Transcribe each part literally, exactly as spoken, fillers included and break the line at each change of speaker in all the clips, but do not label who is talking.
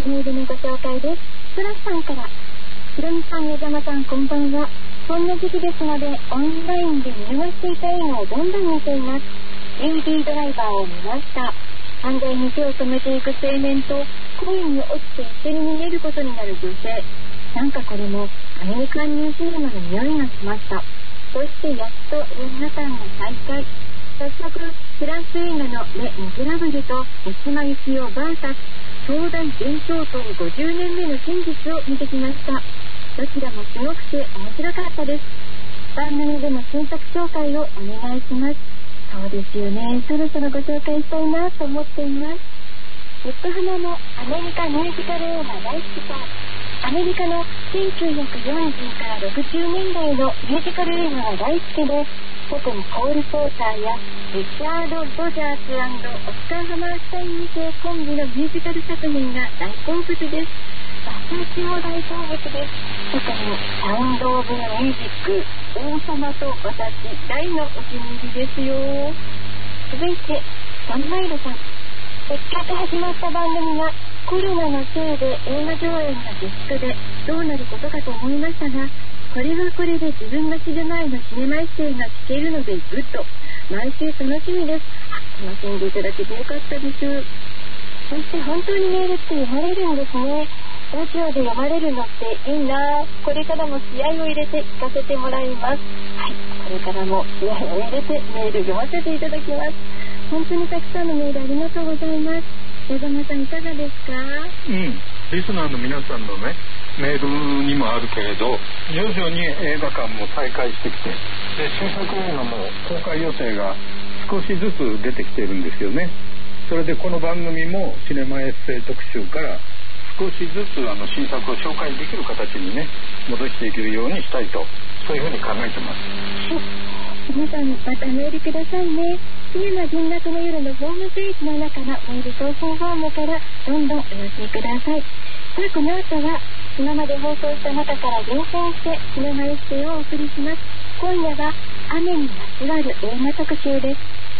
メールのご紹介です。プラスさんから、ひろみさん、矢山さん、こんばんは。そんな時期ですので、オンラインで見逃していた映画をどんどん見ています。エーディー ドライバーを見ました。犯罪に手を染めていく青年と恋に落ちて一緒に逃げることになる女性。なんかこれもアメリカンニューシネマの匂いがしました。そしてやっと皆さんが再会。早速フランス映画のレ・ミゼラブルと三島由紀夫 ブイエス 東大伝統党ごじゅうねんめの真実を見てきました。どちらもすごくて面白かったです。番組でも新作紹介をお願いします。そうですよね。そろそろご紹介したいなと思っています。横浜のアメリカミュージカル映画大好きさん。アメリカのせんきゅうひゃくよんじゅうからろくじゅうねんだいのミュージカル映画が大好きです。特にコール・ポーターやリチャード・ロジャース&オスカー・ハマースタインに世コンビのミュージカル作品が大好物です。私も大好物です。特にサウンド・オブ・ミュージック、王様と私大のお気に入りですよ。続いてサンマイルさん。せっかく始まった番組がコロナのせいで映画上映が自粛でどうなることかと思いましたが、これはこれで自分が知る前のシネマエッセイが聞けるのでぐっと毎週楽しみです。楽しんでいただけてよかったです。そして本当にメールって読まれるんですね。ラジオで読まれるのっていいな。これからも気合を入れて聞かせてもらいます。はい、これからも気合を入れてメール読ませていただきます。本当にたくさんのメールありがとうございます。矢山さんいかがですか？
うん、リスナーの皆さんのねメールにもあるけれど、徐々に映画館も再開してきて、で新作映画も公開予定が少しずつ出てきているんですよね。それでこの番組もシネマエッセイ特集から少しずつあの新作を紹介できる形にね戻していけるようにしたいと、そういうふうに考えてます。
皆さんまたメールくださいね。シネマ銀楽の夜のホームページの中のメール送信フォームからどんどんお寄せください。さあこの後は今まで放送した中から厳選してシネマエッセイをお送りします。今夜は雨にまつわる映画特集です。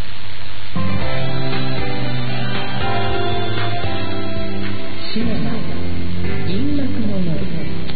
シネマ銀楽の夜、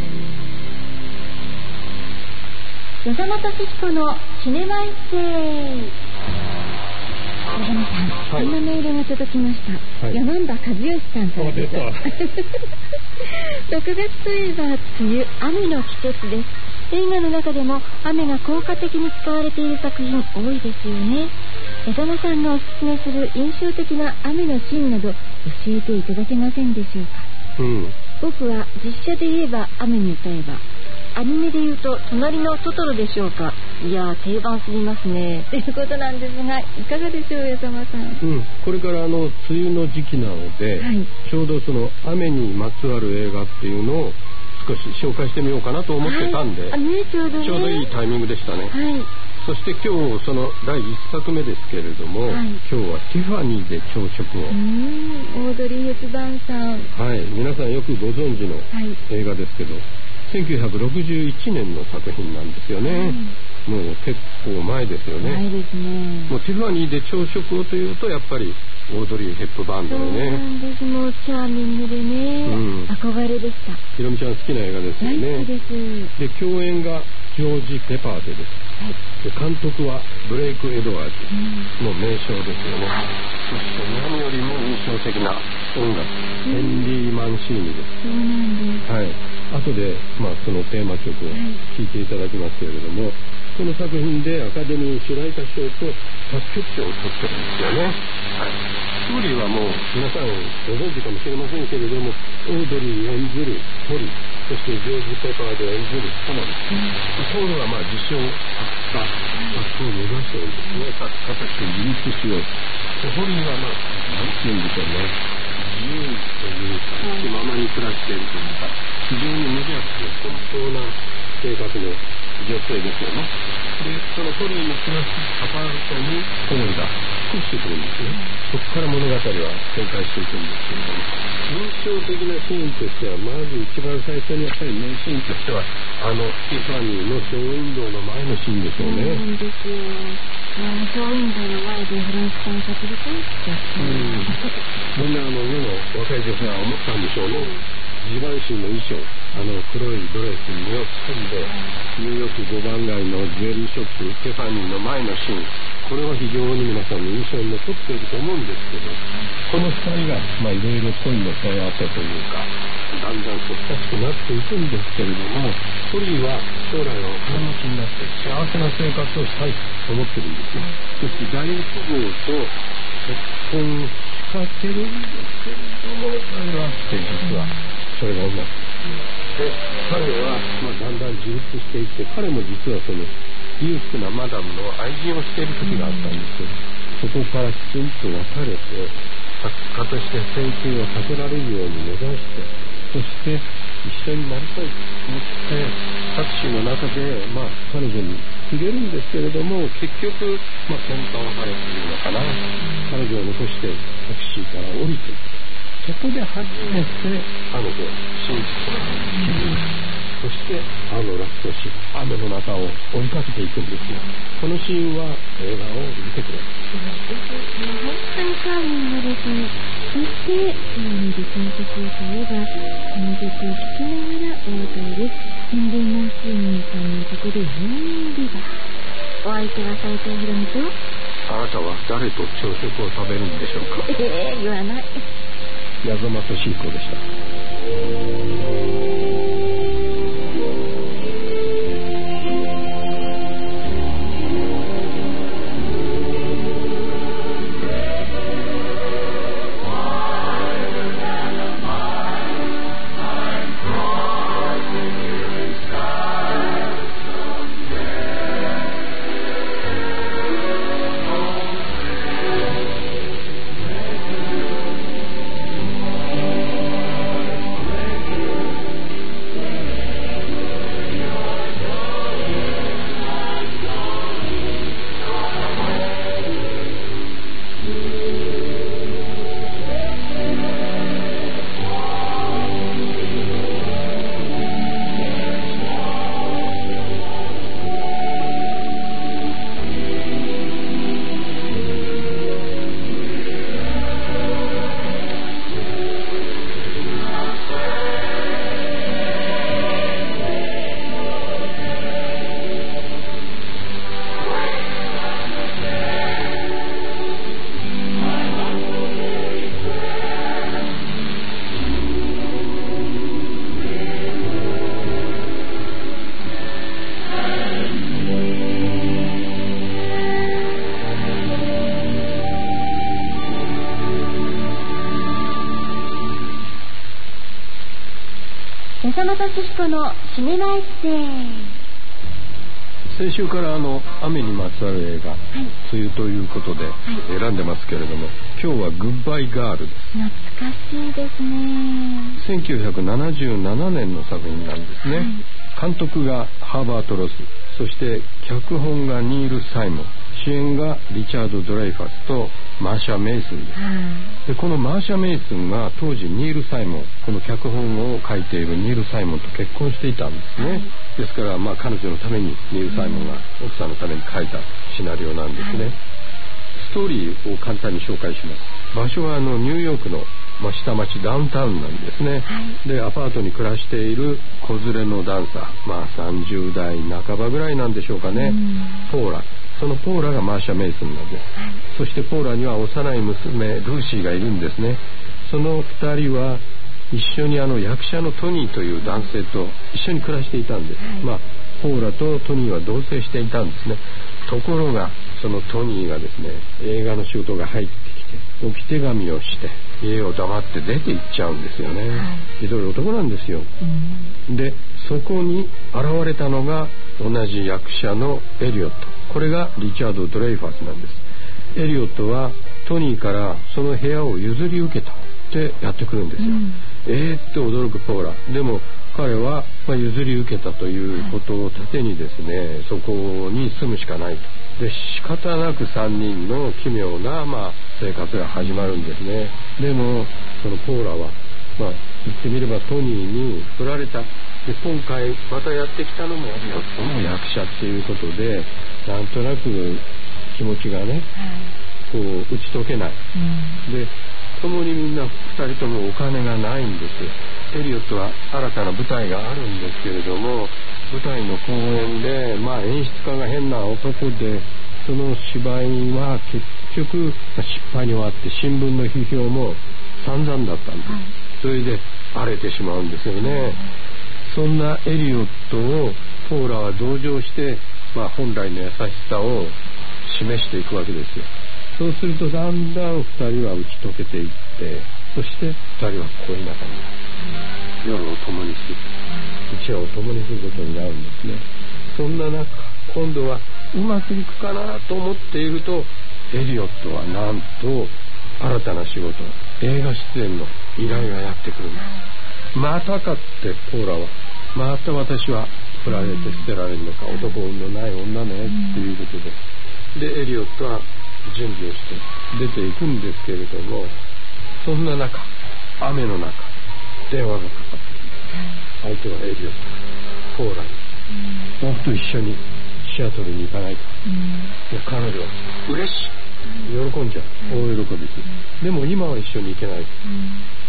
矢沢俊彦のシネマエッセイ。矢沢さん、はい、こんなメールが届きました、はい、山田和義さんからです。ろくがつといえば梅雨、雨の季節です。映画の中でも雨が効果的に使われている作品多いですよね。矢沢さんがおすすめする印象的な雨のシーンなど教えていただけませんでしょうか？
うん、
僕は実写で言えば雨に歌えば、アニメで言うと隣のトトロでしょうか。いや定番すぎますねということなんですが、いかがでしょう矢沢さん。
うん、これからあの梅雨の時期なので、はい、ちょうどその雨にまつわる映画っていうのを少し紹介してみようかなと思ってたんで、
はいね、ちょうどね、
ちょうどいいタイミングでしたね。
はい、
そして今日そのだいいっさくめですけれども、はい、今日はティファニーで朝食を。
うーん、オードリー・ヘプバーンさん、
はい、皆さんよくご存知の映画ですけど、はい、せんきゅうひゃくろくじゅういちねんの作品なんですよね。うん、もう結構前ですよね。
前ですね。
もうティファニーで朝食をというとやっぱりオードリー・ヘップバーンだよね。
そうなんです。もうチャーミングでね、うん、憧れでした。
ひろみちゃん好きな映画ですよね。
大好きです。
で共演がジョージ・ペパーテです。はい、で監督はブレイク・エドワーズ、うん、もう名将ですよね。はい、そして何よりも印象的な音楽、うん、ヘンリー・マンシーニです。
そうなんです。
はい、後で、まあ、そのテーマ曲を聴いていただきますけれども、はい、この作品でアカデミー主題歌賞と作曲賞を取ってるんですよね。はい、ストーリーはもう皆さんご存知かもしれませんけれども、オードリー演じるポリ、そしてジョージ・ペパーで演じるコナン、ポールはまあ自称作家、作家を目指してるんですね。作家として自立しよう。ポリはまあ何て言うんでしょうね、自由というか気ままに暮らしているというか、非常に無邪気で奔放な性格の女性ですよね。でそのポリの暮らすアパートにポールが引っ越してくるんですね。そこから物語は展開していくんですけれども、印象的なシーンとしては、まず一番最初にやっぱり名シーンとしてはあのティファニーのショーウィンドウの前のシーンでしょうね。
そうですよ。ショーウィンドウの前でフランス観察できます。
うん、みんなあの世の若い女性は思ったんでしょうね。ジバンシーの衣装、あの黒いドレスに身を包んでニューヨークごばん街のジュエリーショップティファニーの前のシーン、これは非常に皆さんの印象に残っていると思うんですけど、このふたりがまあいろいろ恋の手当てというかだんだんと親しくなっていくんですけれども、トリーは将来はお金持ちになって幸せな生活をしたいと思ってるんですよ。そして大富豪と結婚しかけるんですけれども、それがあって実はそれがうまくで、彼はまあだんだん自立していって、彼も実はその裕福なマダムの愛人をしている時があったんですけど、そこからきちんと別れて作家として生計を立てられるように目指して、そして一緒になりたいと思ってタクシーの中で、まあ、彼女に告げるんですけれども、結局、まあ、喧嘩別れというのかな、彼女を残してタクシーから降りて、そこで初めてあの子真実を気づく。そしてあのラストシーン、雨の中を追いかけていくんですよ。このシーンは映画を見てくれ。
本当にカーミングですね。そしてその理想的といえばこの曲を聴きながらお別れです。新聞のシーンさんの曲で本リバー。お相手は斉藤ひろみと、
あなたは誰と朝食を食べるんでしょうか。
えー、言わない。
矢沢敏彦でした。
矢沢敏彦のシネマエッセイ。
先週からあの雨にまつわる映画、はい、梅雨ということで選んでますけれども、はい、今日はグッバイガールです。
懐かしいですね。
せんきゅうひゃくななじゅうななねんの作品なんですね、はい、監督がハーバート・ロス、そして脚本がニール・サイモン、主演がリチャード・ドレイファスとマーシャ・メイスンです、はい、でこのマーシャ・メイスンが当時ニール・サイモン、この脚本を書いているニール・サイモンと結婚していたんですね、はい、ですからまあ彼女のためにニール・サイモンが奥さんのために書いたシナリオなんですね、はい、ストーリーを簡単に紹介します。場所はあのニューヨークのまあ、下町ダウンタウンなんですね、はい、でアパートに暮らしている子連れのダンサー、まあさんじゅうだいなかばぐらいなんでしょうかね、ポーラ、そのポーラがマーシャ・メイスンなんです、はい、そしてポーラには幼い娘ルーシーがいるんですね。そのふたりは一緒にあの役者のトニーという男性と一緒に暮らしていたんです、はい、まあポーラとトニーは同棲していたんですね。ところがそのトニーがですね、映画の仕事が入ってきて置き手紙をして家を黙って出て行っちゃうんですよね、はい、ひどい男なんですよ、うん、でそこに現れたのが同じ役者のエリオット、これがリチャード・ドレイファスなんです。エリオットはトニーからその部屋を譲り受けたってやってくるんですよ、うん、えーって驚くポーラ。でも彼はまあ譲り受けたということを盾にですね、はい、そこに住むしかないと。で仕方なくさんにんの奇妙なまあ生活が始まるんですね。でもそのポーラはまあ言ってみればトニーに振られた。で今回またやってきたのもエリオットの役者っていうことで、なんとなく気持ちがね、はい、こう打ち解けない、うん、で共にみんなふたりともお金がないんです。エリオットは新たな舞台があるんですけれども、舞台の公演で、まあ、演出家が変な男で、その芝居は結局失敗に終わって新聞の批評も散々だったんです、はい、それで荒れてしまうんですよね。そんなエリオットをポーラは同情して、まあ、本来の優しさを示していくわけですよ。そうするとだんだんふたりは打ち解けていって、そしてふたりは恋仲になる、夜を共にする、一夜を共にすることになるんですね。そんな中、今度はうまくいくかなと思っていると、エリオットはなんと新たな仕事、映画出演の依頼がやってくるんです。またかってポーラは、また私は振られて捨てられるのか、男運のない女ねっていうことで、でエリオットは準備をして出ていくんですけれども、そんな中、雨の中、電話がかかってきます。相手はエリオット、ポーラに、僕と一緒にシアトルに行かないか、うん、で彼女は嬉しい、喜んじゃう、大喜びする、うん、でも今は一緒に行けない、うん、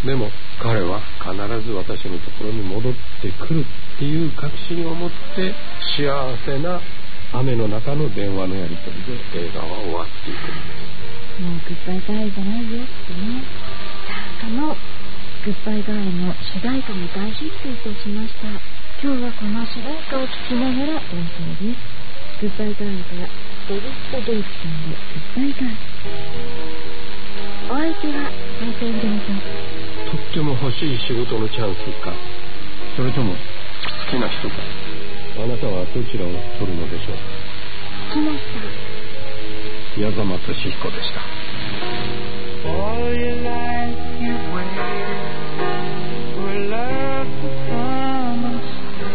でも彼は必ず私のところに戻ってくるっていう確信を持って、幸せな雨の中の電話のやり取りで映画は終わっていくんです。
もうグッバイガールじゃないよってね。さあ、そのグッバイガールの主題歌も大ヒットいたしました。今日はこの主題歌を聴きながら演奏です。グッバイガールからデビッド・デイビさんでグッバイガール。お相手は斉藤秀美さん。
とっても欲しい仕事のチャンスか、それとも好きな人か、あなたはどちらを取るのでしょう。
来ました。
矢沢俊彦でした。All your life you wait for love to come and stay,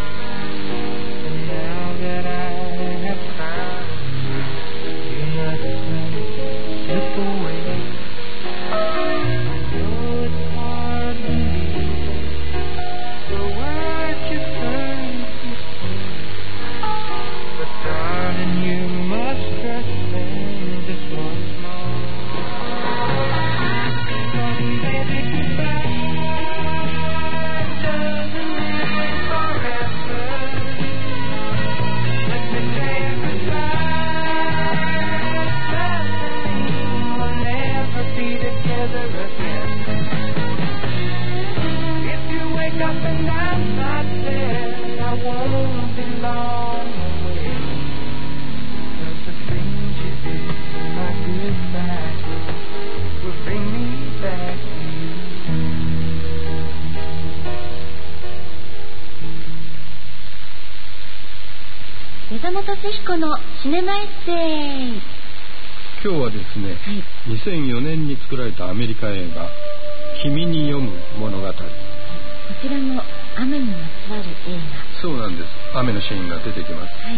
and now that I have found you, must slip away. I know it's hard to leave the words you turn to say, but darling, you must trust them just once more. Baby, goodbye doesn't mean forever. Let me say goodbye doesn't mean we'll never be together again. If you wake up and I'm not there, I won't be long away. 'Cause the things you did, my goodbye will bring me back to you.
矢沢俊彦のシネマエッセイ。
今日はですね、はい、にせんよねんに作られたアメリカ映画「君に読む物語」、こ
ちらも雨にまつわる映画。
そうなんです。雨のシーンが出てきます、はい、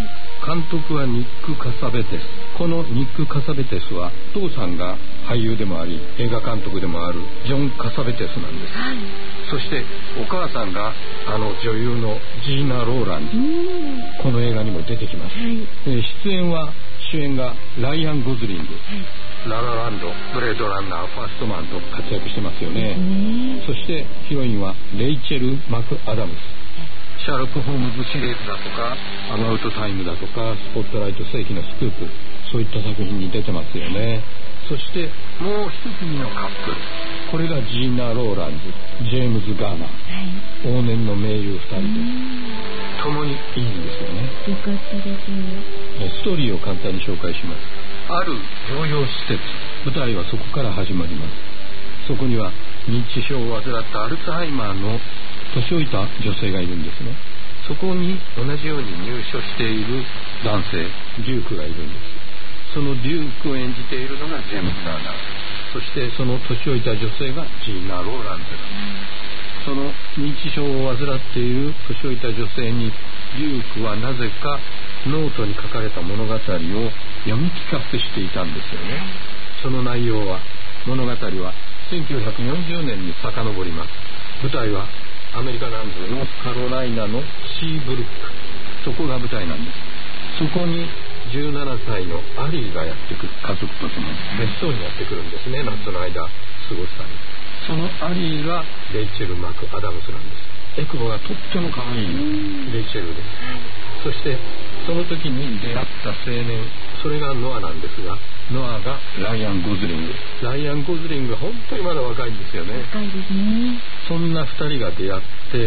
監督はニック・カサベテス。このニック・カサベテスは父さんが俳優でもあり映画監督でもあるジョン・カサベテスなんです、はい、そしてお母さんがあの女優のジーナ・ローランズ、この映画にも出てきます、はい、出演は主演がライアン・ゴズリング、はい、ララランド、ブレードランナー、ファーストマンと活躍してますよね。そしてヒロインはレイチェル・マクアダムス。シャーロック・ホームズシリーズだとかアバウトタイムだとかスポットライト世紀のスクープ、そういった作品に出てますよね。そしてもう一組のカップル、これがジーナ・ローランズ、ジェームズ・ガーナー、はい、往年の名優ふたりです。共にいいんですよね。
よかったですね。
ストーリーを簡単に紹介します。ある療養施設、舞台はそこから始まります。そこには認知症を患ったアルツハイマーの年老いた女性がいるんですね。そこに同じように入所している男性、デュークがいるんです。そのデュークを演じているのがジェームズ・ガーナー、そしてその年老いた女性がジーナ・ローランズ。その認知症を患っている年老いた女性にデュークはなぜかノートに書かれた物語を読み聞かせしていたんですよね。その内容は、物語はせんきゅうひゃくよんじゅうねんに遡ります。舞台はアメリカ南部のカロライナのシーブルック、そこが舞台なんです。そこにじゅうななさいのアリーがやってくる、家族と共に別荘にやってくるんですね。夏の間過過ごしたんです。そのアリーがレイチェル・マク・アダムスなんです。エクボがとっても可愛いレイチェルです。そしてその時に出会った青年、それがノアなんですが、ノアがライアン・ゴズリング。ライアン・ゴズリングは本当にまだ若いんですよね。
若いですね。
そんなふたりが出会って、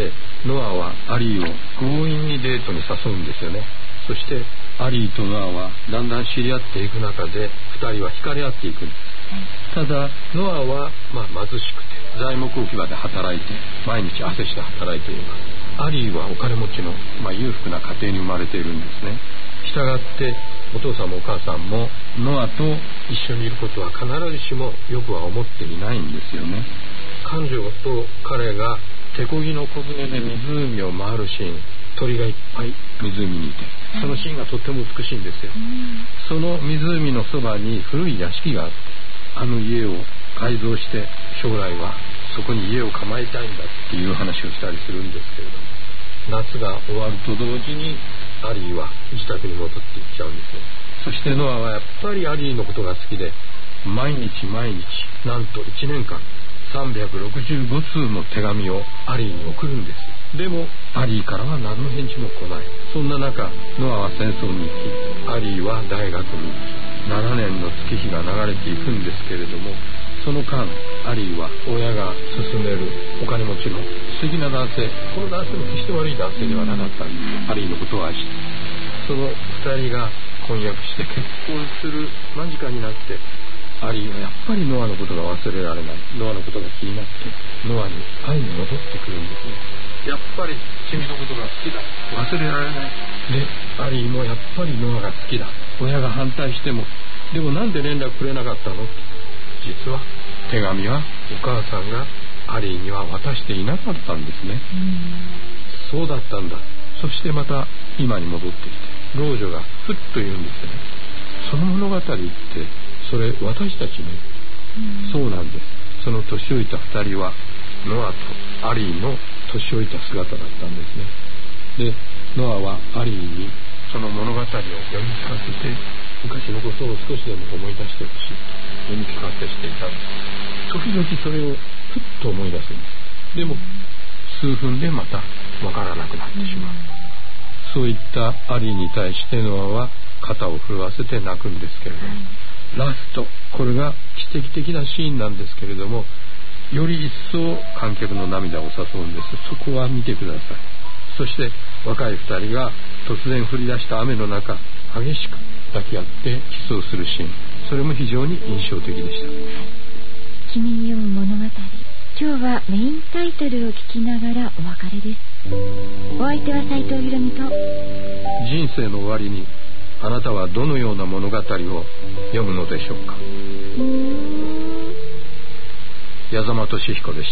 ノアはアリーを強引にデートに誘うんですよね。そしてアリーとノアはだんだん知り合っていく中でふたりは惹かれ合っていくんです。はい、ただノアはまあ貧しくて材木置き場で働いて毎日汗して働いています。アリーはお金持ちの、まあ、裕福な家庭に生まれているんですね。したがってお父さんもお母さんもノアと一緒にいることは必ずしもよくは思っていないんですよね。彼女と彼が手漕ぎの小舟で湖を回るシーン、鳥がいっぱい湖にいて、そのシーンがとっても美しいんですよ。その湖のそばに古い屋敷があって、あの家を改造して将来はそこに家を構えたいんだっていう話をしたりするんですけれども、夏が終わると同時にアリーは自宅に戻っていっちゃうんですよ。そしてノアはやっぱりアリーのことが好きで、毎日毎日なんといちねんかんさんびゃくろくじゅうごつうの手紙をアリーに送るんです。でもアリーからは何の返事も来ない。そんな中ノアは戦争に行き、アリーは大学に行き、ななねんの月日が流れていくんですけれども、その間アリーは親が勧めるお金持ちの素敵な男性、この男性も決して悪い男性ではなかったんです。アリーのことを愛して、そのふたりが婚約して結婚する間近になって、アリーはやっぱりノアのことが忘れられない、ノアのことが気になってノアに会いに戻ってくるんですね。やっぱり君のことが好きだ、忘れられない。でアリーもやっぱりノアが好きだ、親が反対しても、でもなんで連絡くれなかったの。実は手紙はお母さんがアリーには渡していなかったんですね。そうだったんだ。そしてまた今に戻ってきて、老女がふっと言うんですね。その物語ってそれ私たちね。そうなんです。その年老いたふたりはノアとアリーの年老いた姿だったんですね。でノアはアリーにその物語を読み聞かせて、昔のことを少しでも思い出してほしいと読み聞かせしていたんです。時々それをふっと思い出すんです。でも数分でまたわからなくなってしまう。そういったアリーに対してノアは肩を震わせて泣くんですけれども、ラスト、これが奇跡的なシーンなんですけれども、より一層観客の涙を誘うんです。そこは見てください。そして若いふたりが突然降り出した雨の中、激しく抱き合ってキスをするシーン、それも非常に印象的でした。
君に読む物語、今日はメインタイトルを聞きながらお別れです。お相手は斉藤ひろみと、
人生の終わりにあなたはどのような物語を読むのでしょうか。矢沢俊彦でした。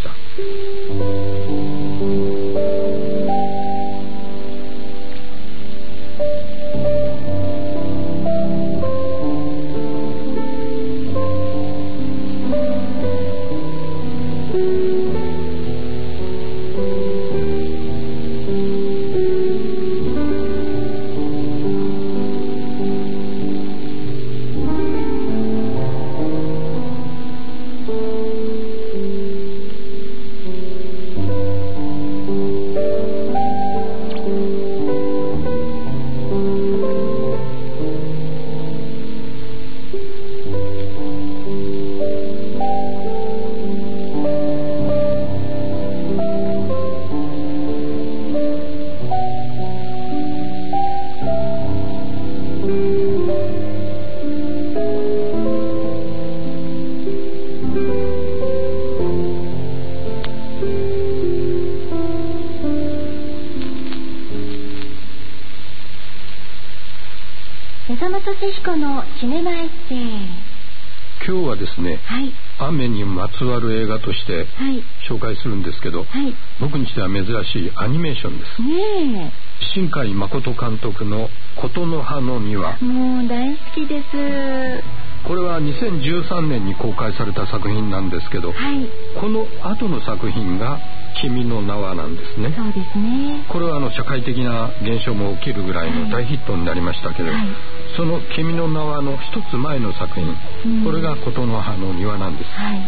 のシネマエッセイ。
今日はですね、はい、雨にまつわる映画として紹介するんですけど、はい、僕にしては珍しいアニメーションです、ね、新海誠監督の琴の葉の庭。
もう大好きです。
これはにせんじゅうさんねんに公開された作品なんですけど、はい、この後の作品が君の名はなんですね。
そうですね。
これはあの社会的な現象も起きるぐらいの大ヒットになりましたけど、はい、その君の名はの一つ前の作品、うん、これが琴の葉の庭なんです、はい、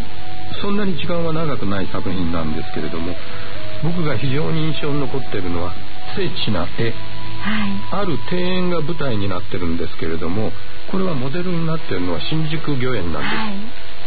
そんなに時間は長くない作品なんですけれども、僕が非常に印象に残っているのは精緻な絵、はい、ある庭園が舞台になってるんですけれども、これはモデルになっているのは新宿御苑なんです、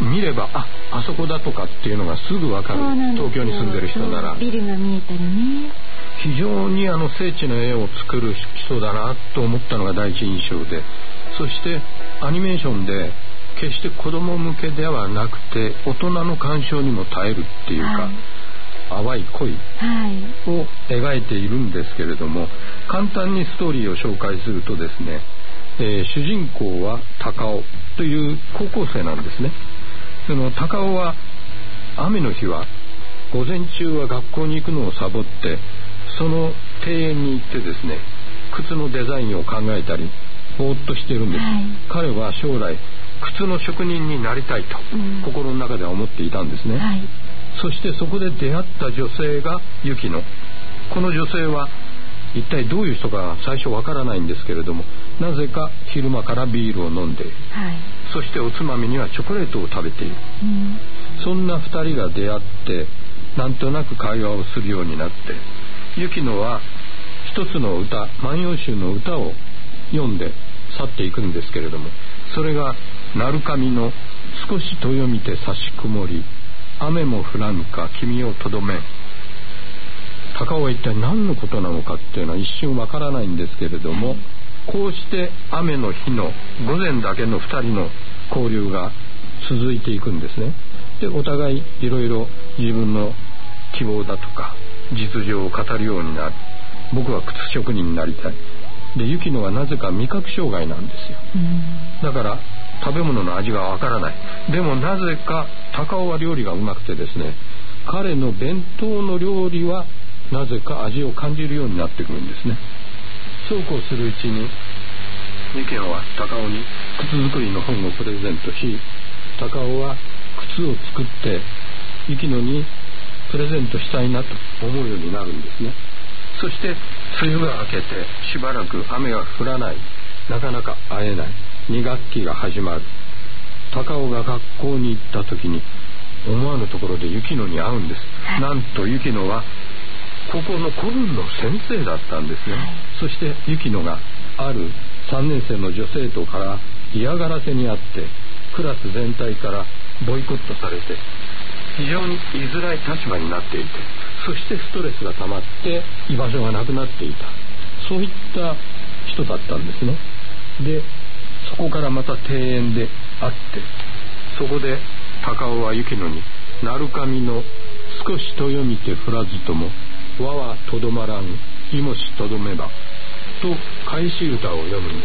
はい、見ればあ、あそこだとかっていうのがすぐわかる。東京に住んでる人なら
ビルが見えたりね。
非常にあの精緻な絵を作る人だなと思ったのが第一印象で、そしてアニメーションで決して子供向けではなくて大人の鑑賞にも耐えるっていうか、はい、淡い恋を描いているんですけれども、簡単にストーリーを紹介するとですね、えー、主人公は高尾という高校生なんですね。その高尾は雨の日は午前中は学校に行くのをサボって、その庭園に行ってですね、靴のデザインを考えたりぼーっとしているんです、はい、彼は将来靴の職人になりたいと、うん、心の中では思っていたんですね、はい、そしてそこで出会った女性が雪乃。この女性は一体どういう人か最初わからないんですけれども、なぜか昼間からビールを飲んでいる、はい、そしておつまみにはチョコレートを食べている、うん、そんな二人が出会ってなんとなく会話をするようになって、雪乃は一つの歌、万葉集の歌を読んで去っていくんですけれども、それが鳴神の少し豊見て差し曇り、雨も降らぬか君をとどめん。高尾は一体何のことなのかっていうのは一瞬わからないんですけれども、こうして雨の日の午前だけの二人の交流が続いていくんですね。でお互いいろいろ自分の希望だとか実情を語るようになる。僕は靴職人になりたい。で雪乃はなぜか味覚障害なんですよ。だから食べ物の味がわからない。でもなぜか高尾は料理がうまくてですね、彼の弁当の料理はなぜか味を感じるようになってくるんですね。そうこうするうちに雪乃は高尾に靴作りの本をプレゼントし、高尾は靴を作って雪乃にプレゼントしたいなと思うようになるんですね。そして梅雨が明けてしばらく雨が降らない、なかなか会えない。に学期が始まる。高尾が学校に行った時に思わぬところで雪乃に会うんです。なんと雪乃は高校の古文の先生だったんですね。そして雪乃があるさんねん生の女生徒から嫌がらせにあってクラス全体からボイコットされて非常に居づらい立場になっていて、そしてストレスが溜まって居場所がなくなっていた、そういった人だったんですね。でそこからまた庭園で会って、そこで高尾は雪乃に鳴神の少しとよみて降らずとも和はとどまらんいもしとどめばと返し歌を読むんです。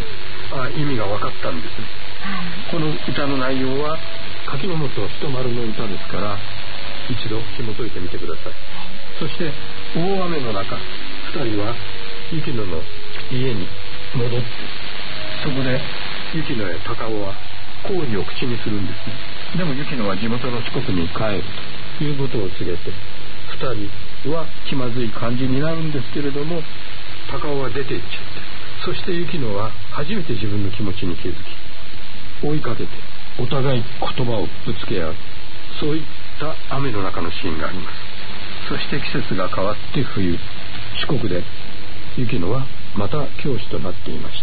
あ、意味が分かったんです。この歌の内容は柿の本人丸の歌ですから、一度紐解いてみてください。そして大雨の中、二人は雪乃の家に戻って、そこで雪乃や高尾は好意を口にするんですね。でも雪乃は地元の四国に帰るということを告げて、二人は気まずい感じになるんですけれども、高尾は出て行っちゃって、そして雪乃は初めて自分の気持ちに気づき、追いかけてお互い言葉をぶつけ合う、そういった雨の中のシーンがあります。そして季節が変わって冬、四国で雪乃はまた教師となっていました。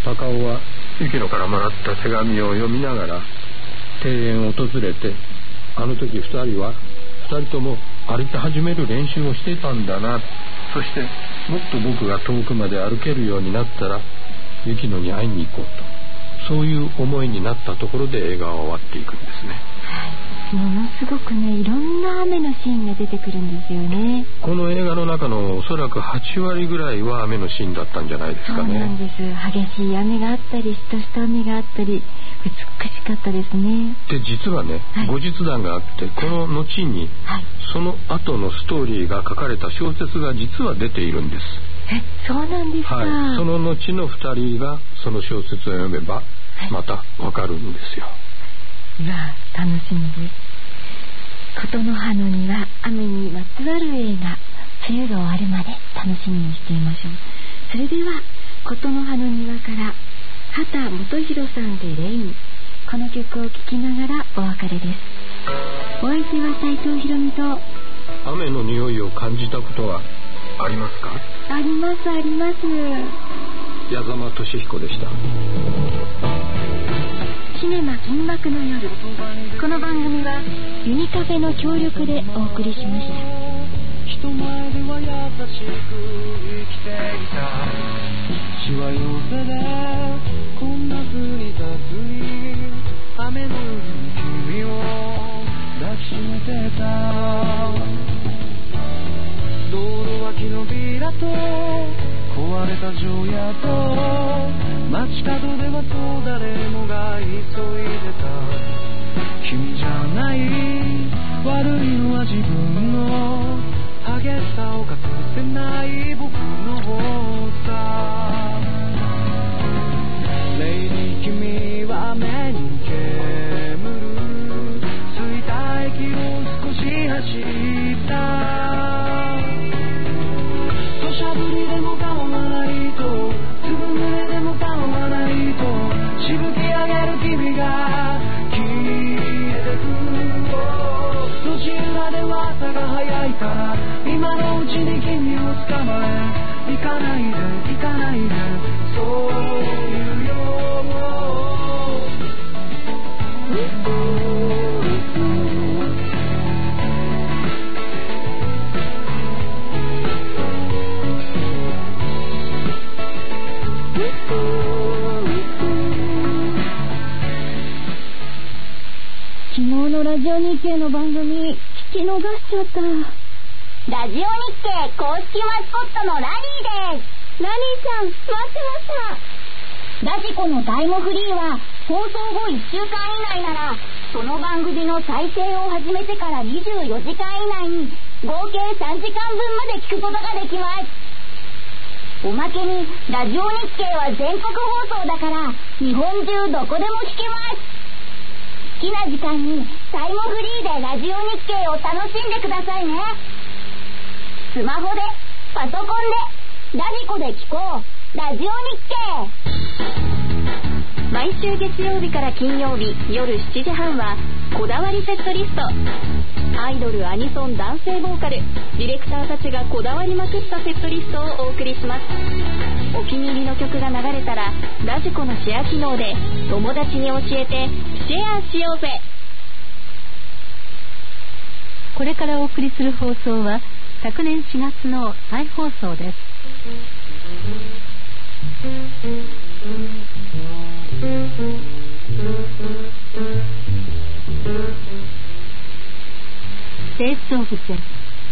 高尾は雪乃からもらった手紙を読みながら庭園を訪れて、あの時二人は二人とも歩き始める練習をしていたんだな、そしてもっと僕が遠くまで歩けるようになったら雪乃に会いに行こうと、そういう思いになったところで映画は終わっていくんですね。
はい、ものすごくね、いろんな雨のシーンが出てくるんですよね。
この映画の中のおそらくはちわりぐらいは雨のシーンだったんじゃないですかね。
そうなんです。激しい雨があったり、しとしと雨があったり、美しかったですね。
で実はね、はい、後日談があって、この後に、はい、その後のストーリーが書かれた小説が実は出ているんです。
え、そうなんですか。
はい、その後のふたりがその小説を読めばまたわかるんですよ。
いや、楽しみです。琴の葉の庭、雨にまつわる映画、梅雨が終わるまで楽しみにしていましょう。それでは琴の葉の庭から畑基博さんでレイン、この曲を聴きながらお別れです。 お相手は斉藤ひろみと、
雨の匂いを感じたことはありますか？
ありますあります。
矢沢俊彦でした。
シネマ銀幕の夜。この番組はユニカフェの協力でお送りしました。
人前では優しく生きていた。しわ寄せでこんな風に雑に雨の夜に君を抱きしめてた。道路脇のビラと壊れた城屋と街角ではそう誰もが急いでた。君じゃない悪いのは自分の激しさを隠せない僕の方さ。レイディ君は目に煙る着いた駅を少し走った。土砂降りでも構わないと、ずぶ濡れでも構わないと、しぶき上げる君が消えてく。路地裏では朝が早いから今のうちに君を捕まえ、行かないで行かないでそう言うよ。
昨日のラジオ日経の番組聞き逃しちゃった。ラジオ日経公式マスコットのラニーです。ラニーちゃん待ってました。ラジコのタイムフリーは放送後いっしゅうかん以内ならその番組の再生を始めてからにじゅうよじかん以内に合計さんじかんぶんまで聞くことができます。おまけにラジオ日経は全国放送だから日本中どこでも聞けます。好きな時間にタイムフリーでラジオ日経を楽しんでくださいね。スマホで、パソコンで、ラジコで聞こうラジオ日経。毎週月曜日から金曜日夜しちじはんはこだわりセットリスト。アイドル、アニソン、男性ボーカル、ディレクターたちがこだわりまくったセットリストをお送りします。お気に入りの曲が流れたらラジコのシェア機能で友達に教えてシェアしようぜ。
これからお送りする放送は昨年しがつの再放送です。テイストオブジャズ。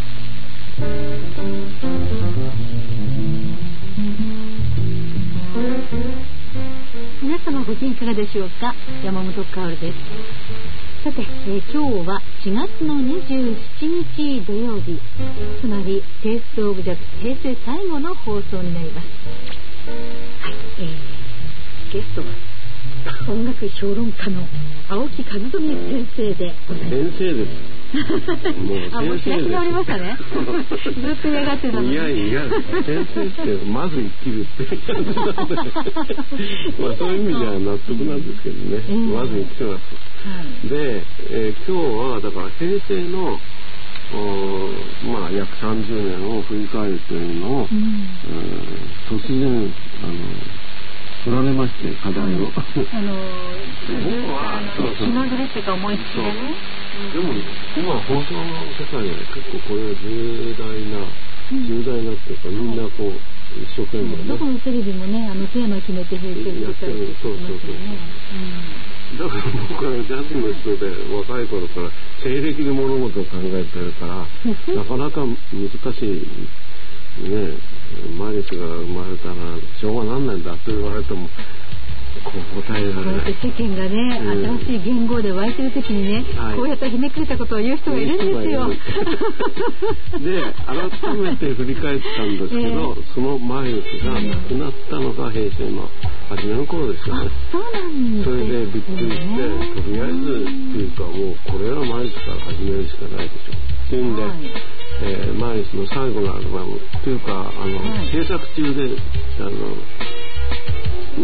皆様ご機嫌いかがでしょうか。山本香織です。さて、えー、今日はしがつのにじゅうしちにち土曜日、つまりテイストオブジャズ平成最後の放送になります。はい、えー、ゲストは音楽評論家の青木和富先生で
先生です。もう
あ、もう開き直りましたね。ずっと嫌がってたのに。いやいや、
先生ってまず生きるって感じなんでまあそういう意味では納得なんですけどね、えー、まず生きてます、はい、で、えー、今日はだから平成のまあ約さんじゅうねんを振り返るというのを、うん、突然あの振られまして課題を、うん、あの
僕は気のずれっていうか思いつきでね、
でも今放送の世界で結構これは重大な、うん、重大なっていうかみんなこう、はい、一生懸命ね、
どこのテレビもねあのテーマ決めて平成にやってるって言ってますよね。
だから僕はジャズの人で若い頃から西暦で物事を考えてるからなかなか難しいね。マリスが生まれたら昭和何年だって言われてもこう答えられない。
世間がね、うん、新しい言語で湧いてる時にね、はい、こうやってひねくれたことを言う人がいるんですよ。
で改めて振り返ったんですけど、えー、そのマリスが亡くなったのが平成の初めの頃ですよね。
そうなんですね。
それでびっくりして、ね、とりあえずっていうかもうこれはマリスから始めるしかないでしょっていうんで、はい、えー、マリスの最後のアルバムというかあの、はい、制作中であのの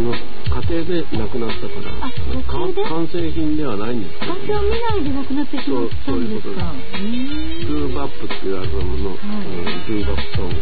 家庭で亡くなったから、
あ、家庭で
完成品ではないんですけど、
完成を見ないで亡くなってしまったんですか。
ドゥーバップっていうアルバムの、はい、ドゥーバップソング。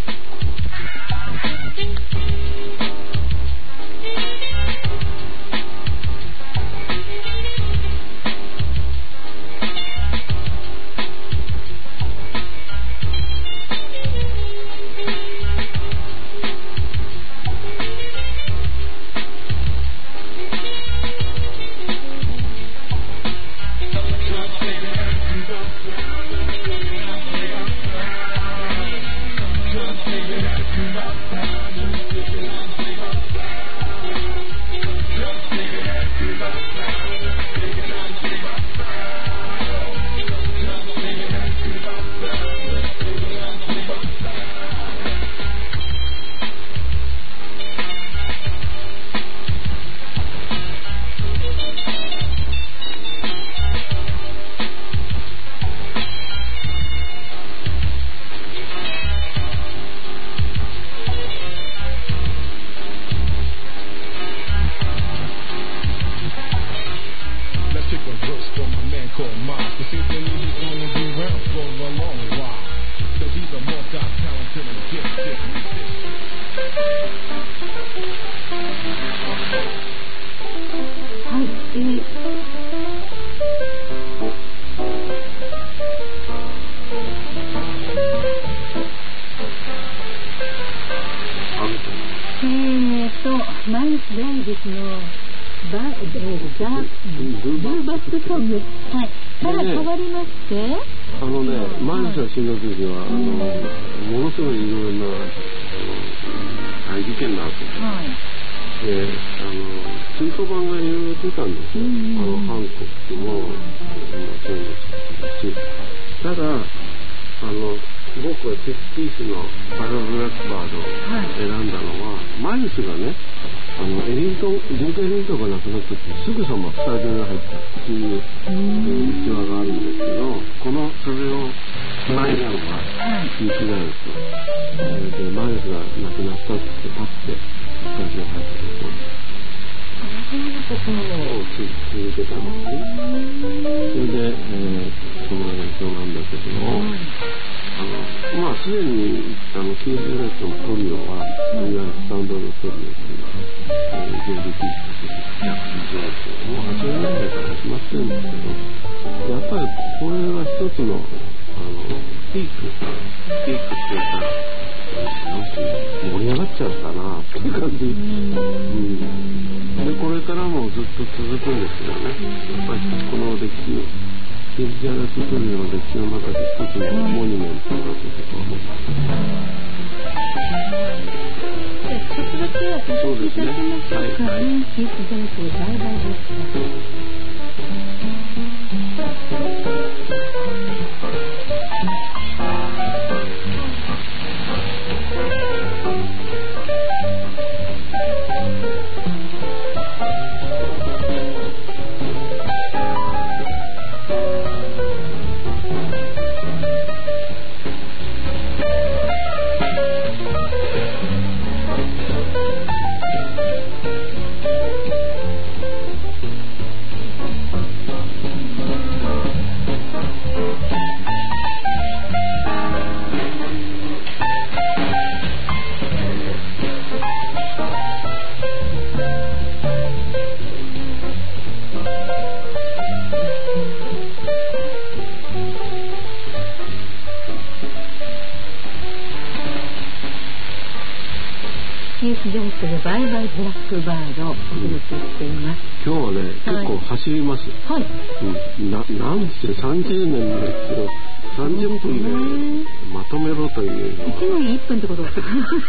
バイバイブラックバードをお届けしています。
今日はね、はい、結構走ります。
はい。
うん、ななんせさんじゅうねんの歴史をさんじゅっぷんでまとめろという。
いちねんいっぷんってこと。でね、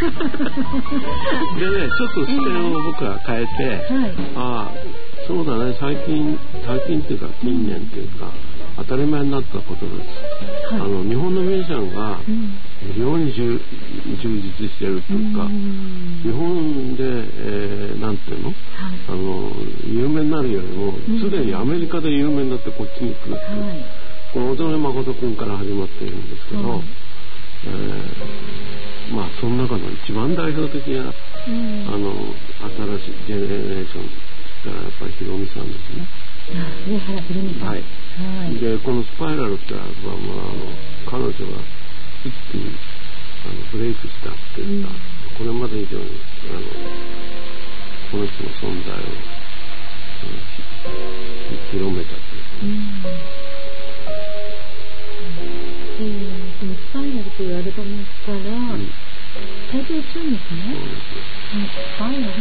ちょっと視点を僕は変えて、はい、ああ、そうだね、最近最近っていうか近年っていうか。当たり前になったことです。はい、あの日本のミュージシャンが非常に充実しているというか、うん、日本で、えー、なんていうの、はい、あの有名になるよりもすでにアメリカで有名になってこっちに来るっていう、はい、この小曽根誠君から始まっているんですけど、はい、えー、まあその中の一番代表的な、うん、あの新しいジェネレーションって言ったらやっぱりひろみさんですね。
上原ひろみさん、
はいはい、でこのスパイラルってアルバムはあの彼女が一気にあのブレイクしたっていうか、うん、これまで以上にあのこの人の存在を、うん、広めたっていうか、
うん、えー、そのスパイラルというアルバムから、うん、タイトルチューンですね。そうですね。スパイラル、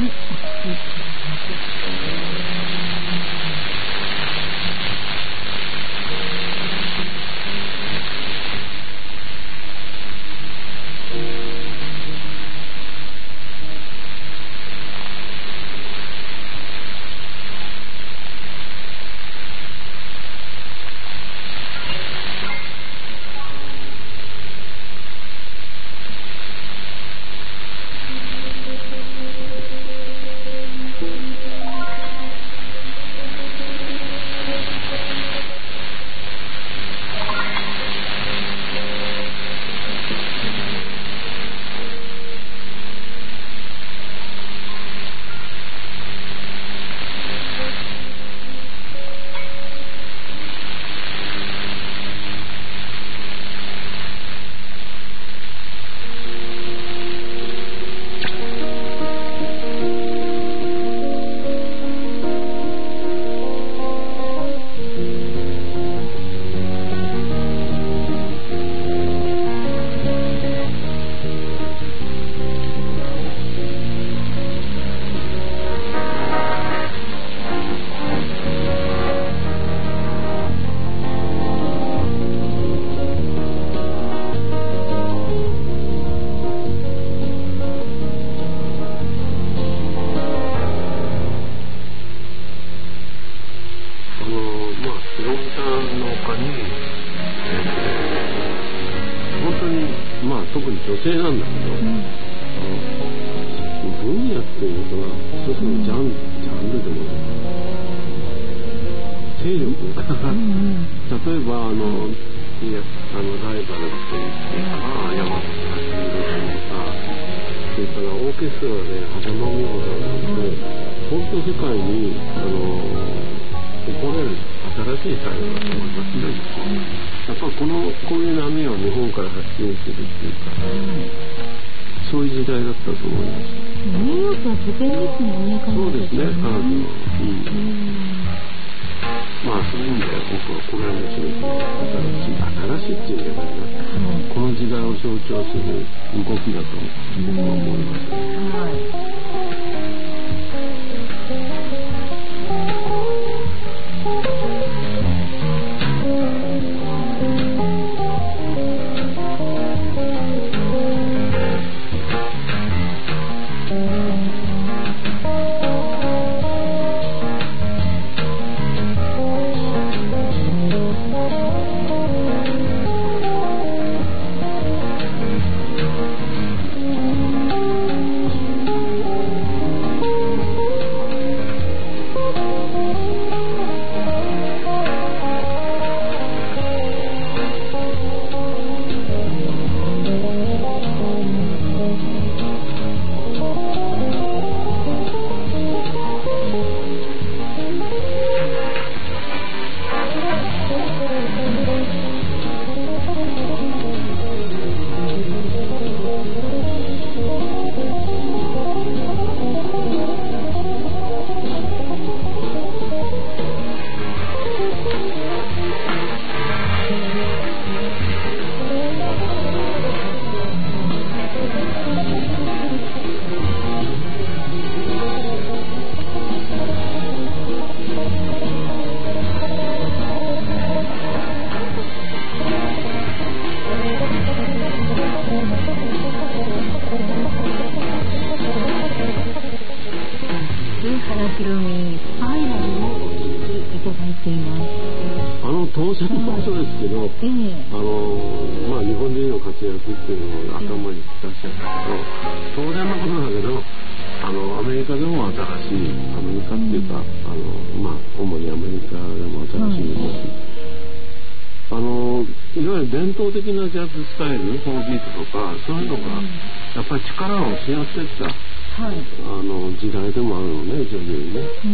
いわゆる伝統的なジャズスタイル、フォービートとかそういうのがやっぱり力を失っていった、はい、あの時代でもあるのね、徐々にね。うん、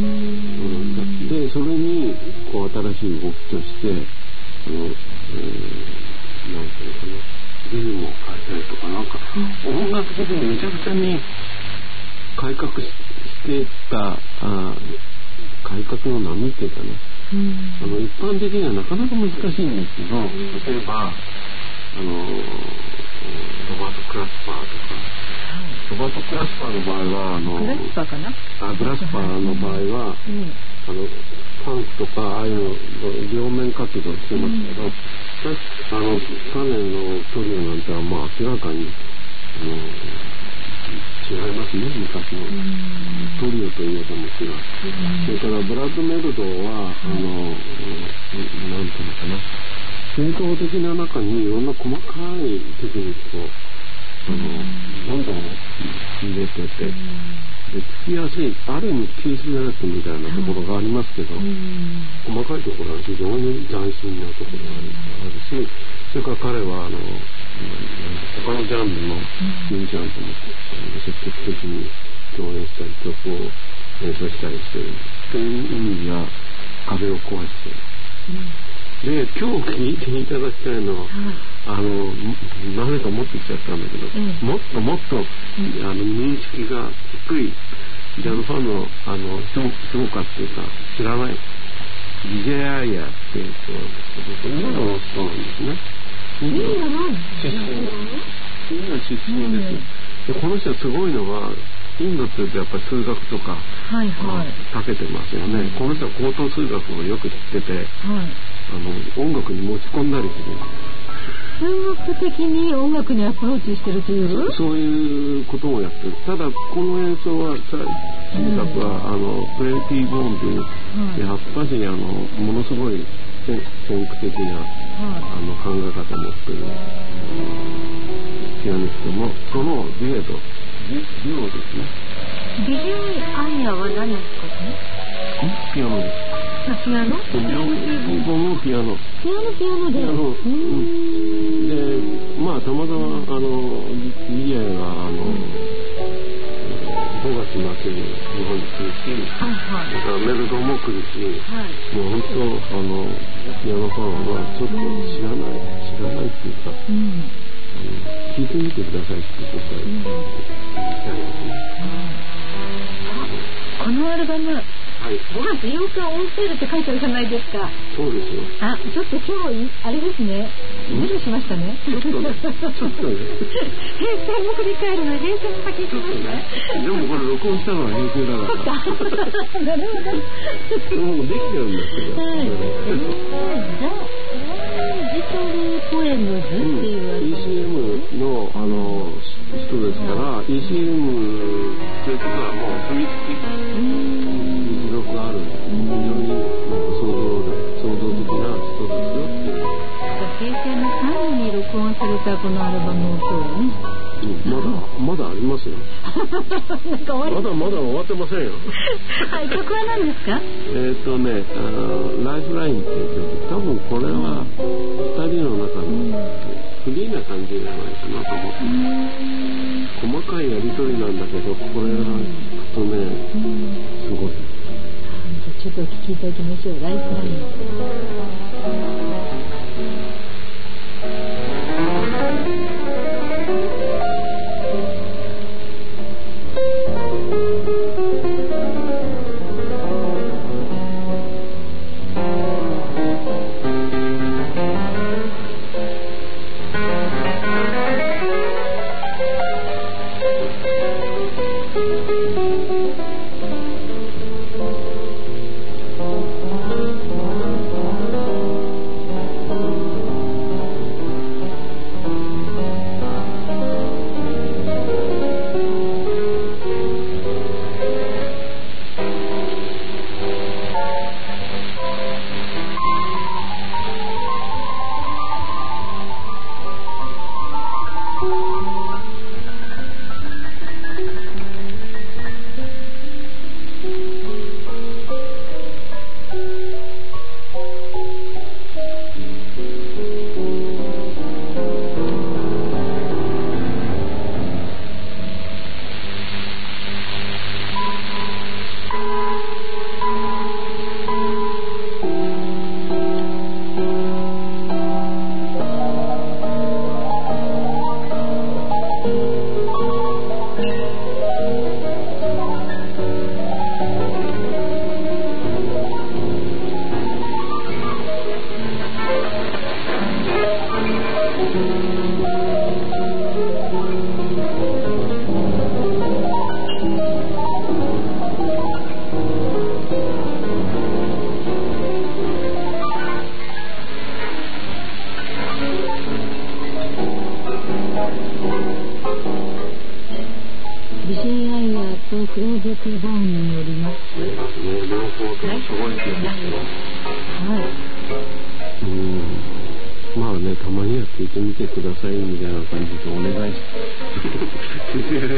でそれにこう新しい動きとしてあの、えー、なんていうかな、リズムを変えたりとか、なんか、うん、音楽的にめちゃくちゃに改革していったあ改革の波っていうかね、うん、あの一般的にはなかなか難しいんですけど、例えばあのロバート・クラスパーとか、はい、ロバート・クラスパーの場合はあの
グラスパーかな
あグラスパーの場合は、うん、あのファンクとかああいうの両面活動してますけど、うん、あの去年のトリオなんてはまあ明らかにあの違いますね、昔の、うん、トリオといえども違う、うん、それからブラッドメルドは、うん、あの、うん、なんていうのかな、伝統的な中にいろんな細かいテクニックをあの、うん、どんどん入れてて、うん、で聞きやすい、ある意味キースナレットみたいなところがありますけど、うん、細かいところは非常に斬新なところがあるし、それから彼はあの他のジャンルのミュージシャンとも積極的に共演したり曲を演奏したりしているという意味や壁を壊している、うん、で今日聞いていただきたいのは、はい、あのなぜか持ってきちゃったんだけど、うん、もっともっと、うん、あの認識が低いジャズファンのあの評価っていうか知らないディジェイアイヤーっていう人なんですけど、インドの人なんですね。インド出身、インド出身です。でこの人はすごいのは、インドって言うとやっぱり数学とか、はいはい、長けてますよね。この人は高等数学をよく知ってて、はい、あの音楽に持ち込んだりする。
数学的に音楽にアプローチしてるという、
そ, そういうことをやってる。ただこの演奏は小さくは、うん、あのプレイティーボーンという、はい、やっぱりあのものすごい先駆的な、はい、あの考え方を持っている、ピアニストもそのデュエット、デュオですね。
ディジェイアイヤーは何ですかね？
ピアノです。
ピアノ？
ピアノのピアノ。
ピアノピアノで。
ピアノ。うん。で、まあたまたまあのディジェイがあの富樫真希日本に来るし、はいはい、だからメルドも来るし、はい、もう本当あのピアノファンはちょっと知らない、うん、知らないっていうか、うん、あの聞いてみてくださいってことは言ったいですね。
このアルバム、はい、ごがつようかオンセールって書いてあるじゃないですか。
そうですよ。
あ、ちょっと今日あれですね。ズルしましたね。
ちょっとね。ちょっとね。
平成も振り返るの平成も先にしましたね。
でもこれ録音したのは平成だから。なるほど。もうできてるんですけど。はい。
じゃあデジタルポエムズっていう、うん、
イーシーエム のあの人ですから、はい、イーシーエム ということはもう秘密的実力がある、非常になんか創造創造的な人ですよっていう。
平成の最後に録音されたこのアルバムを今日ね、
うん、まだまだありますよ。なんか終わりまだまだ終わってませんよ。
はい、曲は何ですか？
えっとね、ライフラインっていう曲、多分これはふたりの中のフリーな感じじゃないかなと思って、うん、細かいやり取りなんだけど、これが聞くとね、うん、すごい。
じゃあちょっとお聴きいただきましょう。ライフライン。 クローゼットバーンによります。
ね、両方ともすごいですよ。
はい。
うん。まあね、たまには聞いてみてくださいみたいな感じでお願いして、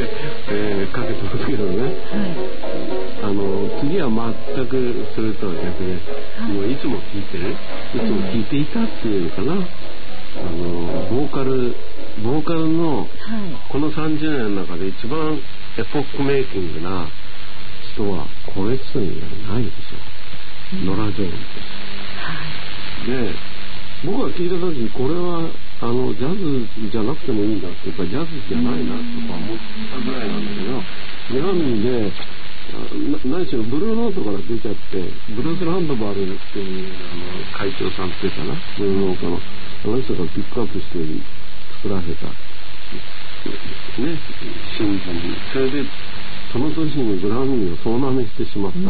えー、かけてますけどね。はい。あの次は全くそれとは逆で、はい、もういつも聞いてる、いつも聞いていたっていうかな。あのボーカルボーカルの、はい、このさんじゅうねんの中で一番エポックメイキングな人はこの人にはいないでしょ、うん、ノラ・ジョーンズ、はい、で僕が聞いた時これはあのジャズじゃなくてもいいんだっていうかジャズじゃないなとか思ったぐらいなんだけど、グラミーで何しろブルーノートから出ちゃってブルース・ランドバルっていうあの会長さんっていうかな、ブルーノートのあの人がピックアップして作らせたね、新人にそれでその年にグラミーを総なめしてしまった。うん、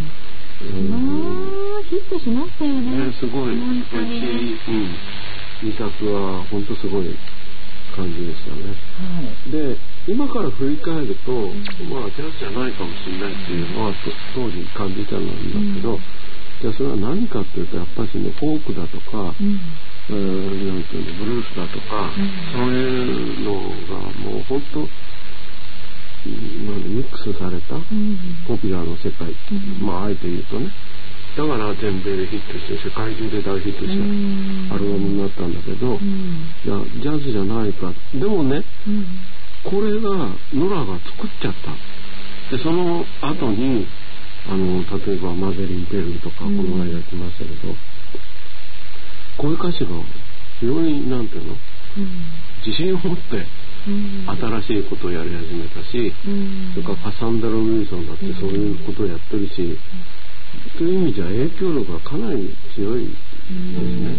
えー、ヒットしましたよね。
ね、すごい。本当に、うん、にさつは本当すごい感じでしたね。はい、で今から振り返ると、うん、まあジャズじゃないかもしれないっていうのは当時感じたんだけど、うん、じゃあそれは何かっていうとやっぱりねフォークだとか、うんえー、なんていうのブルースだとか、うん、そういうのがもう本当ミックスされた、うん、ポピュラーの世界、うん、まああえて言うとねだから全米でヒットして世界中で大ヒットしたアルバムになったんだけど、うん、いやジャズじゃないかでもね、うん、これがノラが作っちゃったでその後にあの例えばマゼリン・ペルーとかこの間来ましたけど、うんこういう歌詞が非常になんていうの、うん、自信を持って新しいことをやり始めたし、うん、それからカサンドラ・ウィルソンだってそういうことをやってるし、うん、という意味じゃ影響力がかなり強いですね、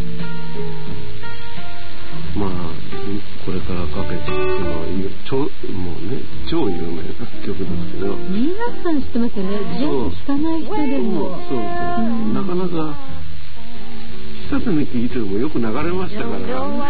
うん、まあこれからかけていくのは超もうね超有名な曲ですけど
皆さん知ってますよね。ジャズ聴かない人でも
そうそう、うん、なかなか久々に聞いてもよく流れましたからどん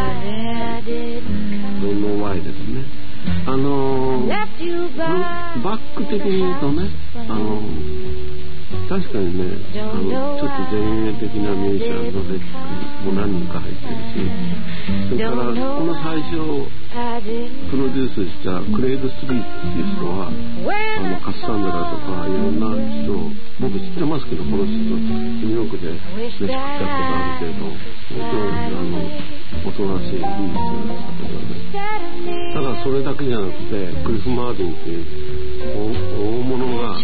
どん前ですね。あのー、バック的に言うとね、あのー、確かにねあのちょっと前衛的なミュージシャンのレックも何人か入ってるしそれからこの最初プロデュースしたクレイド・スリーっていう人はあのカッサンドラとかいろんな人を僕知ってますけどこの人ニューヨークで飯食ったことあるけれど本当にあのおとなしいいい人でしたけどねただそれだけじゃなくてクリフ・マーディンっていう大物があの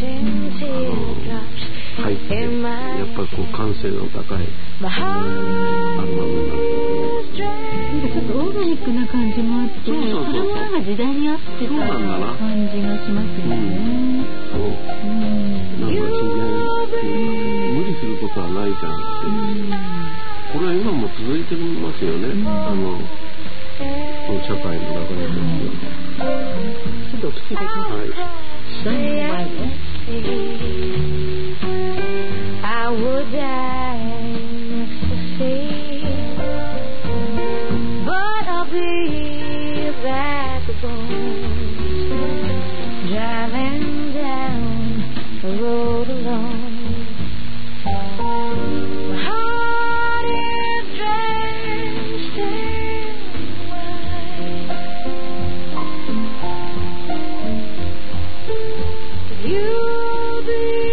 入ってやっぱりこう完成の高いアルバムになってる
ちょっとオーガニックな感じもあってそうそうそうそうそれが時代に合ってた感じがしますよね。そう、うん、
なんか自然っていうか無理することはないじゃんっていう、うん、これは今も続いてますよね、うん、あのこの社会の中でですよ、
うん、ちょっとお聞きできますか、はい、時代の前でI would die to see but I'll be back again driving down the road alone my heart is drenched in wine you'll be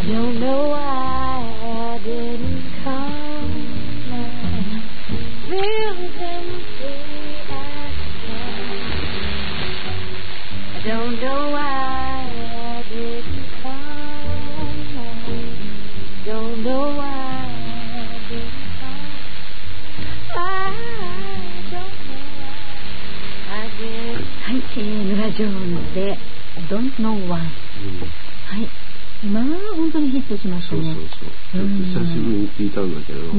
Don't know why I didn't come. Feels empty I don't know why I didn't come. Don't know why I didn't come. I don't know why I didn't.
はい、えー、ノラ・ジョーンズで Don't Know Why、うん、はい、今は本当にヒットしましたね。
そうそうそう、うん、久しぶりに聞いたんだけど、うん、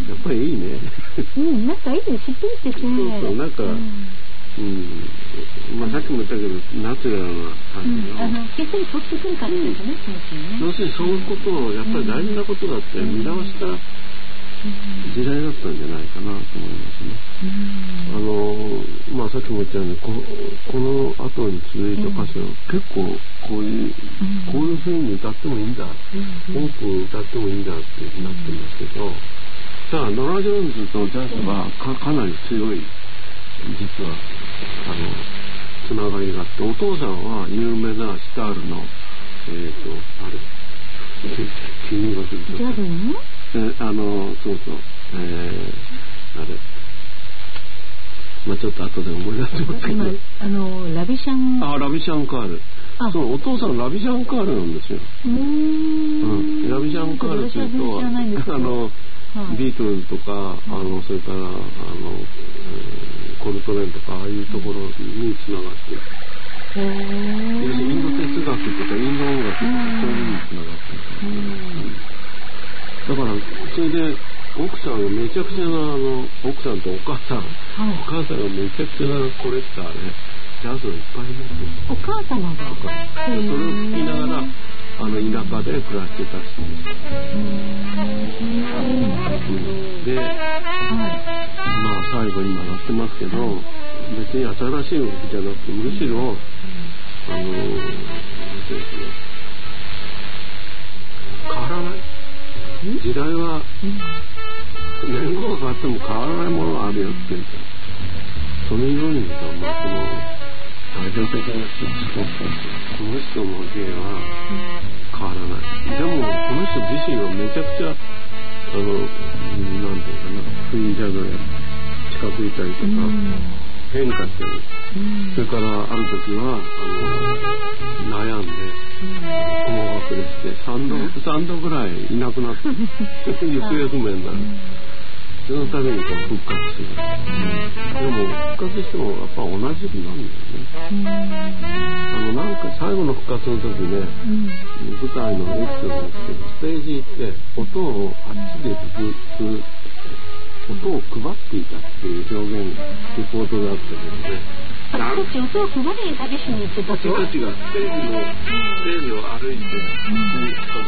やっぱりいいね。
うん、なんかいいです、しっとりしてて、
そうそう、なんか、うんうん、まあさっきも言ったけどナチュラルな感じの、うん、あの
決して取ってくる感じですね、気持ちにね。
要するにそういうことをやっぱり大事なことだって見直した時代だったんじゃないかなと思いますね。うん、あのまあさっきも言ったように こ, この後に続いた歌詞は結構こういう、うん、こういう風に歌ってもいいんだ、うん、多く歌ってもいいんだってなってますけど、さあノラ・ジョーンズとジャズは か, かなり強い実はあのつながりがあって、お父さんは有名なシタールのえっ、ー、とあれ君がする
ジャズの
えあのそうそうえー、あれまあちょっと後で思い出しますけど、
あのラビシャン
あラビシャンカール、そうお父さんラビシャンカールなんですよ。うーん、うん、ラビシャンカールっていうとあのはい、ビートルズとかあのそれからあの、えー、コルトレーンとかああいうところにつながっている。要するにインド哲学とかインド音楽とかそういうのにつながっている、うん、だからそれで奥さんがめちゃくちゃなあの奥さんとお母さん、はい、お母さんがめちゃくちゃなコレクターでジャズをいっぱい持ってる。
お母様が
それを聞きながらあの田舎で暮らしてた人です。で、はい、まあ最後今なってますけど、別に新しい動きじゃなくてむしろあのなんていうんですね、変わらない時代は年号が変わっても変わらないものがあるよっていうか、そのようにさ、まあ、この代表的な人この人の芸は変わらない。でもこの人自身はめちゃくちゃあのなんていうかな、フリージャズが近づいたりとか、うん、変化してる、うん、それからある時はあの悩んで高額でしてさんど、さんどぐらいいなくなって行方不明になる。そのためにこう復活する、うん、でも復活してもやっぱ同じになるんだよね、うん、あのなんか最後の復活の時ね、うん、舞台のエピソードですけど、ステージ行って音をあっちでずっと音を配っていたっていう表現リポートがあったけどね、
あっち音を配りに旅しに行ってたと。
私たちがステージのステージを歩いて、うん、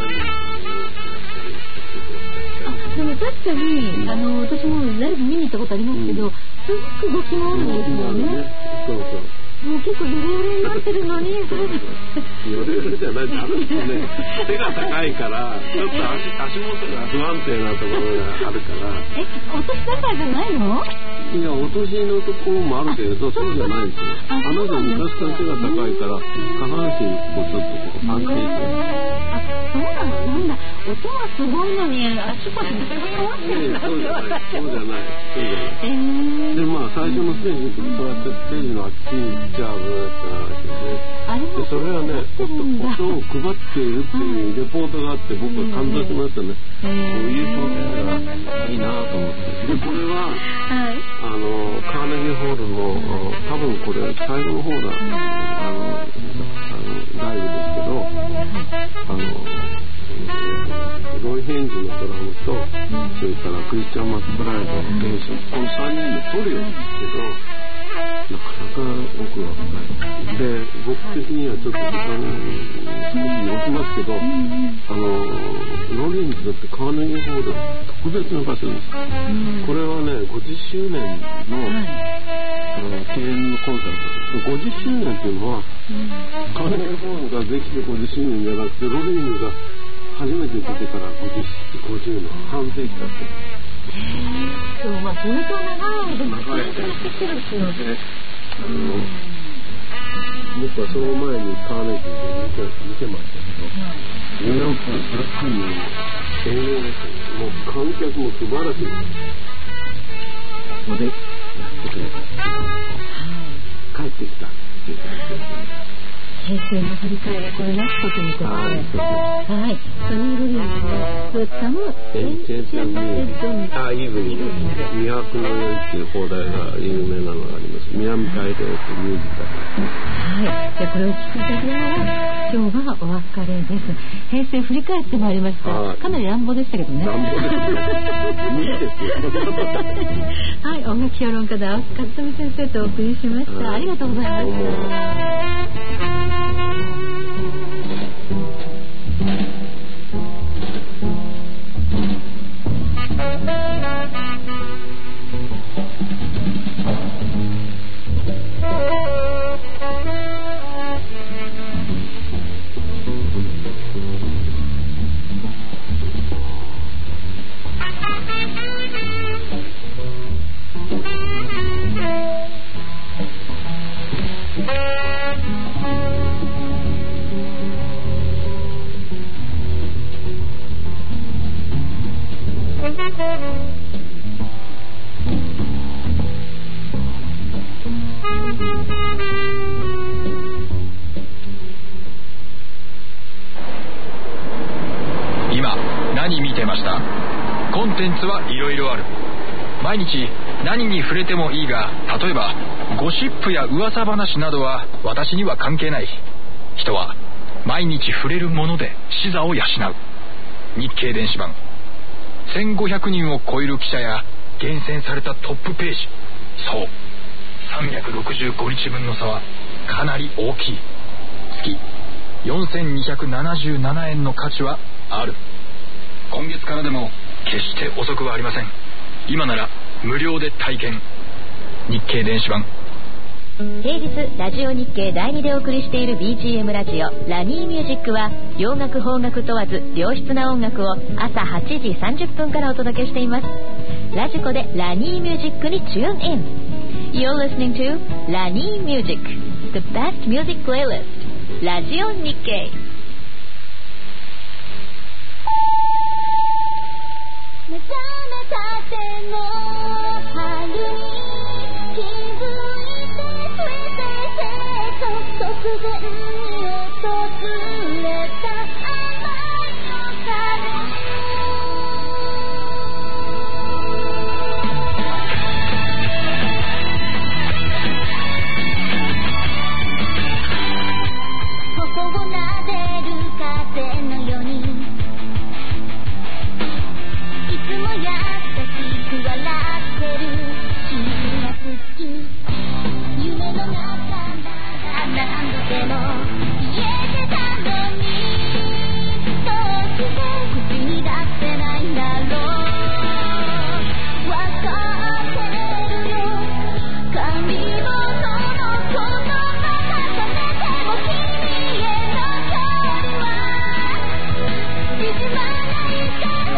でも確かに、うん、あの私もライブ見に行ったことありますけど、うん、すごく動きもあるんですよね。ね、そうそう。もう結構ヨレヨレになってるのに、ヨ
レヨレじゃない、あの人ね、背が高いからちょっと 足, 足元が不安定なところがあるから。
え、落とし高いじゃないの？
いや、落としのところもあるけれど、そうじゃないんですよ。あの人昔から背が高いから下半身もちょっとこう安定してる。
そうなの、なんだ、音はすごいのに足腰ずぶ弱ってるんだって言われて。
そうじゃない、そうじゃない。えー、で、まあ最初のステージでそうやってステージのあっちに行っちゃうって話でね。あれもそれはね、音を配っているっていうレポートがあって僕は感動しましたね。こういう表現がいいなと思って。で、これは、はい、あのカーネギーホールの多分これ最後の方だ、あのあのライブですけど、あのロイ・ヘンズのドラムと、それからクリスチャン・マクブライドのベース、このさんにんでトリオですけど、なかなか奥が深い。で、僕的にはちょっと時間少し押しますけど、あのロリンズだってカーネギーホール特別な場所です。これはね、ごじゅっしゅうねんの、あの記念のコンサート。ごじゅっしゅうねんっていうのは、カーネギーホールができてごじゅっしゅうねんじゃなくて、ロリンズが初めて出てからごじゅうねん、半世紀だった。
へぇー、まあずっと長いでもずっとやってるっていうので、あの
僕はその前にカーネギーで見て、見てましたけど、 ニューヨークブルックリンの映像です。もう観客も素晴らしい。ここでやってくれた、帰ってきたっていう感じですね。
平成の振り返り、これラストということで、はい、ソニー・ロリンズのプッタムエンチェンテッド・
あ、イブニング、魅惑の夜っていう放題が有名なのがあります。南海道というミュージカル。
はい、じゃあこれを聞きたくながら今日はお別れです。平成振り返ってまいりました。かなり乱暴でしたけどね。
乱暴ですね。いいですよ。
はい、音楽評論家の青木和富先生とお送りしました。ありがとうございました。
コンテンツはいろいろある。毎日何に触れてもいいが、例えばゴシップや噂話などは私には関係ない。人は毎日触れるもので視座を養う。日経電子版、せんごひゃくにんを超える記者や厳選されたトップページ。そう、さんびゃくろくじゅうごにちぶんの差はかなり大きい。月よんせんにひゃくななじゅうななえんの価値はある。今月からでも決して遅くはありません。今なら無料で体験。日経電子版。
平日ラジオ日経だいにでお送りしている ビージーエム ラジオラニーミュージックは、洋楽邦楽問わず良質な音楽を朝はちじさんじゅっぷんからお届けしています。ラジコでラニーミュージックにチューンイン。 You're listening to ラニーミュージック The best music playlist ラジオ日経。
目覚めたての春に気づいてくれてと突然に訪れた甘い夜風。頬を撫でる風のようにいつも優しく笑ってる君が好き。夢の中なら何度でも言えてたのに、どうして口に出せないんだろう。わかってるよ、髪ののこのまま冷めても君への距離は縮まないから。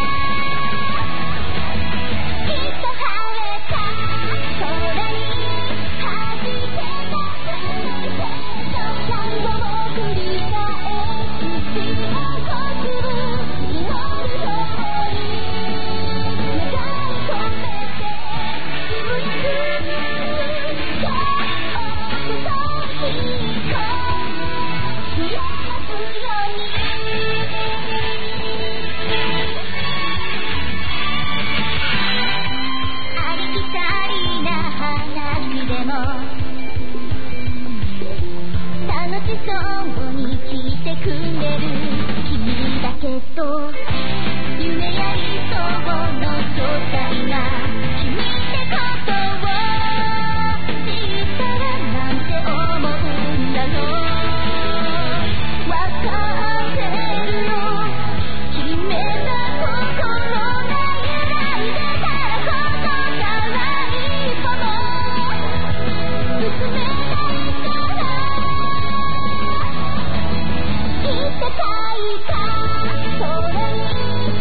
そうに来てくれる君だけど、夢や理想の正体が君ってことを知ったらなんて思うんだろう。わかってるよ、決めた心が揺らいでたらここから一歩も進めないから世界か空に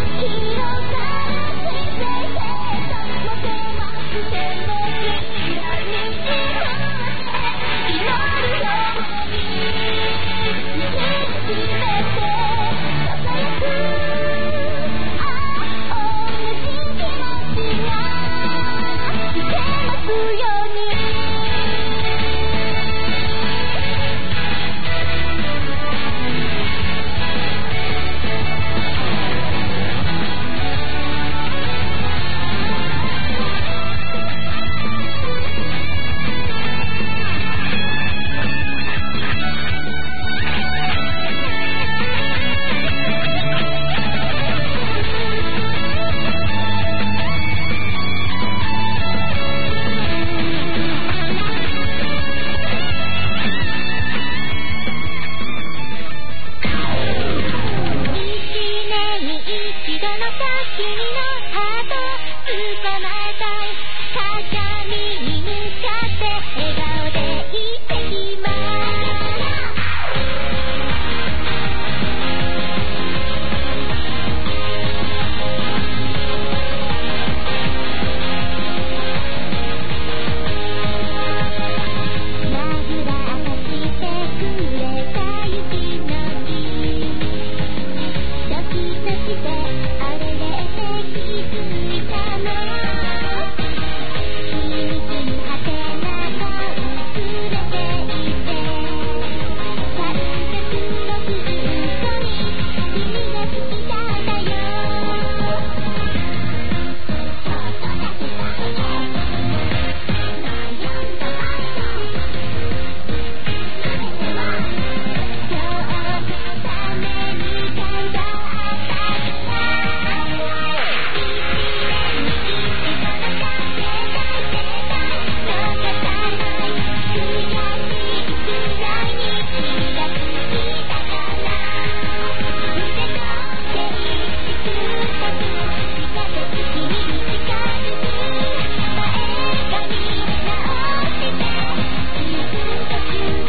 気にな